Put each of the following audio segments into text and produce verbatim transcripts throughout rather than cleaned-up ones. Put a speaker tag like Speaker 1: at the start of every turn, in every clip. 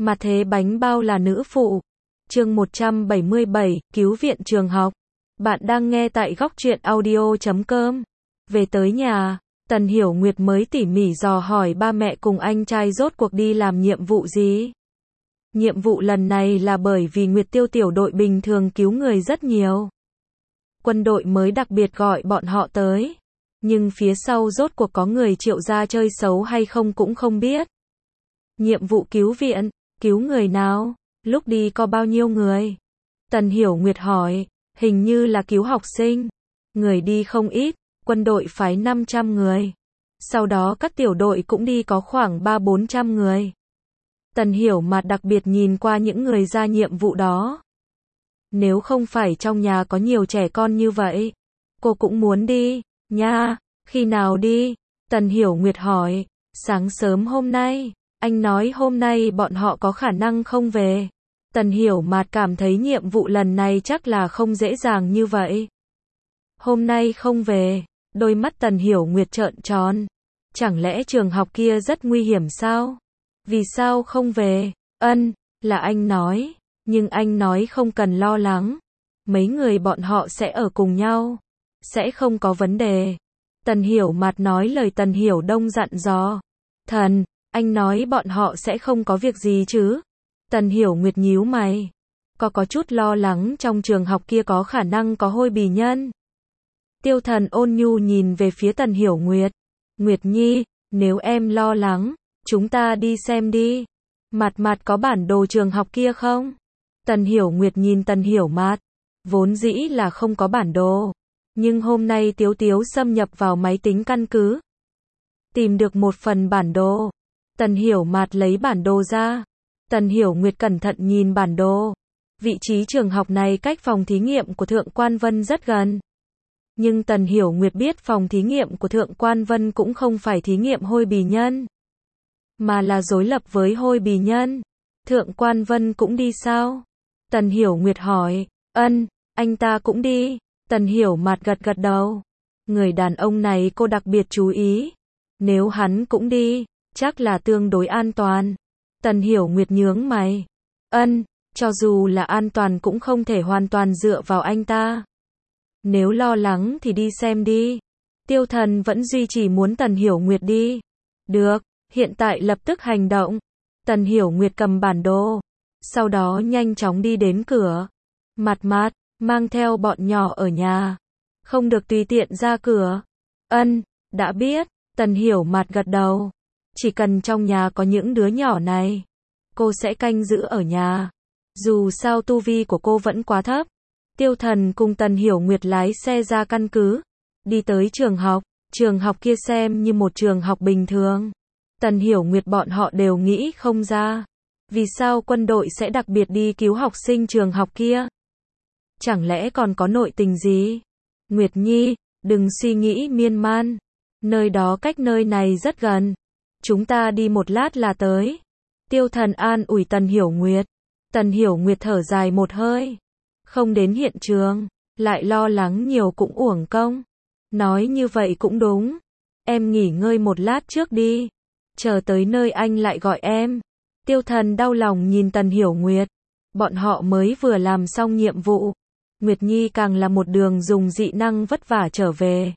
Speaker 1: Mà thế bánh bao là nữ phụ. Chương một trăm bảy mươi bảy, cứu viện trường học. Bạn đang nghe tại góc truyện audio chấm com. Về tới nhà, Tần Hiểu Nguyệt mới tỉ mỉ dò hỏi ba mẹ cùng anh trai rốt cuộc đi làm nhiệm vụ gì. Nhiệm vụ lần này là bởi vì Nguyệt Tiêu tiểu đội bình thường cứu người rất nhiều. Quân đội mới đặc biệt gọi bọn họ tới. Nhưng phía sau rốt cuộc có người Triệu gia chơi xấu hay không cũng không biết. Nhiệm vụ cứu viện, cứu người nào? Lúc đi có bao nhiêu người? Tần Hiểu Nguyệt hỏi, hình như là cứu học sinh. Người đi không ít, quân đội phái năm trăm người. Sau đó các tiểu đội cũng đi có khoảng ba bốn trăm người. Tần Hiểu Mạt đặc biệt nhìn qua những người ra nhiệm vụ đó. Nếu không phải trong nhà có nhiều trẻ con như vậy, cô cũng muốn đi, nha. Khi nào đi? Tần Hiểu Nguyệt hỏi. Sáng sớm hôm nay. Anh nói hôm nay bọn họ có khả năng không về. Tần Hiểu Mạt cảm thấy nhiệm vụ lần này chắc là không dễ dàng như vậy. Hôm nay không về, đôi mắt Tần Hiểu Nguyệt trợn tròn. Chẳng lẽ trường học kia rất nguy hiểm sao? Vì sao không về? Ân, là anh nói, nhưng anh nói không cần lo lắng. Mấy người bọn họ sẽ ở cùng nhau, sẽ không có vấn đề. Tần Hiểu Mạt nói lời Tần Hiểu Đông dặn dò. Thần, anh nói bọn họ sẽ không có việc gì chứ? Tần Hiểu Nguyệt nhíu mày. Có có chút lo lắng trong trường học kia có khả năng có hôi bì nhân. Tiêu Thần ôn nhu nhìn về phía Tần Hiểu Nguyệt. Nguyệt Nhi, nếu em lo lắng, chúng ta đi xem đi. Mạt Mạt có bản đồ trường học kia không? Tần Hiểu Nguyệt nhìn Tần Hiểu Mạt. Vốn dĩ là không có bản đồ. Nhưng hôm nay Tiếu Tiếu xâm nhập vào máy tính căn cứ. Tìm được một phần bản đồ. Tần Hiểu Mạt lấy bản đồ ra. Tần Hiểu Nguyệt cẩn thận nhìn bản đồ. Vị trí trường học này cách phòng thí nghiệm của Thượng Quan Vân rất gần. Nhưng Tần Hiểu Nguyệt biết phòng thí nghiệm của Thượng Quan Vân cũng không phải thí nghiệm hôi bì nhân, mà là đối lập với hôi bì nhân. Thượng Quan Vân cũng đi sao? Tần Hiểu Nguyệt hỏi. Ân, anh ta cũng đi. Tần Hiểu Mạt gật gật đầu. Người đàn ông này cô đặc biệt chú ý. Nếu hắn cũng đi, chắc là tương đối an toàn. Tần Hiểu Nguyệt nhướng mày. Ân, cho dù là an toàn cũng không thể hoàn toàn dựa vào anh ta. Nếu lo lắng thì đi xem đi. Tiêu Thần vẫn duy trì muốn Tần Hiểu Nguyệt đi. Được, hiện tại lập tức hành động. Tần Hiểu Nguyệt cầm bản đồ. Sau đó nhanh chóng đi đến cửa. Mạt Mạt, mang theo bọn nhỏ ở nhà. Không được tùy tiện ra cửa. Ân, đã biết. Tần Hiểu Mạt gật đầu. Chỉ cần trong nhà có những đứa nhỏ này, cô sẽ canh giữ ở nhà. Dù sao tu vi của cô vẫn quá thấp. Tiêu Thần cùng Tần Hiểu Nguyệt lái xe ra căn cứ. Đi tới trường học. Trường học kia xem như một trường học bình thường. Tần Hiểu Nguyệt bọn họ đều nghĩ không ra. Vì sao quân đội sẽ đặc biệt đi cứu học sinh trường học kia? Chẳng lẽ còn có nội tình gì? Nguyệt Nhi, đừng suy nghĩ miên man. Nơi đó cách nơi này rất gần. Chúng ta đi một lát là tới. Tiêu Thần an ủi Tần Hiểu Nguyệt. Tần Hiểu Nguyệt thở dài một hơi. Không đến hiện trường, lại lo lắng nhiều cũng uổng công. Nói như vậy cũng đúng. Em nghỉ ngơi một lát trước đi. Chờ tới nơi anh lại gọi em. Tiêu Thần đau lòng nhìn Tần Hiểu Nguyệt. Bọn họ mới vừa làm xong nhiệm vụ. Nguyệt Nhi càng là một đường dùng dị năng vất vả trở về.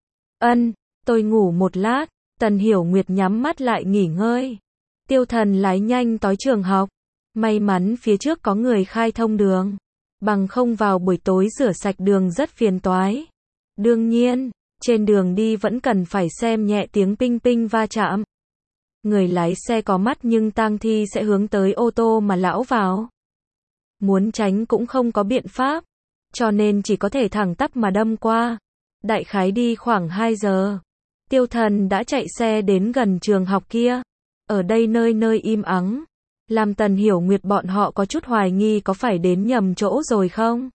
Speaker 1: Ân, tôi ngủ một lát. Tần Hiểu Nguyệt nhắm mắt lại nghỉ ngơi. Tiêu Thần lái nhanh tới trường học. May mắn phía trước có người khai thông đường. Bằng không vào buổi tối rửa sạch đường rất phiền toái. Đương nhiên, trên đường đi vẫn cần phải xem nhẹ tiếng ping ping va chạm. Người lái xe có mắt nhưng tang thi sẽ hướng tới ô tô mà lão vào. Muốn tránh cũng không có biện pháp. Cho nên chỉ có thể thẳng tắp mà đâm qua. Đại khái đi khoảng hai giờ. Tiêu Thần đã chạy xe đến gần trường học kia. Ở đây nơi nơi im ắng. Làm Tần Hiểu Nguyệt bọn họ có chút hoài nghi có phải đến nhầm chỗ rồi không?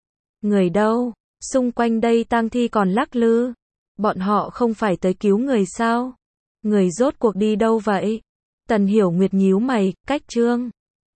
Speaker 1: Người đâu? Xung quanh đây tang thi còn lắc lư. Bọn họ không phải tới cứu người sao? Người rốt cuộc đi đâu vậy? Tần Hiểu Nguyệt nhíu mày, cách trương.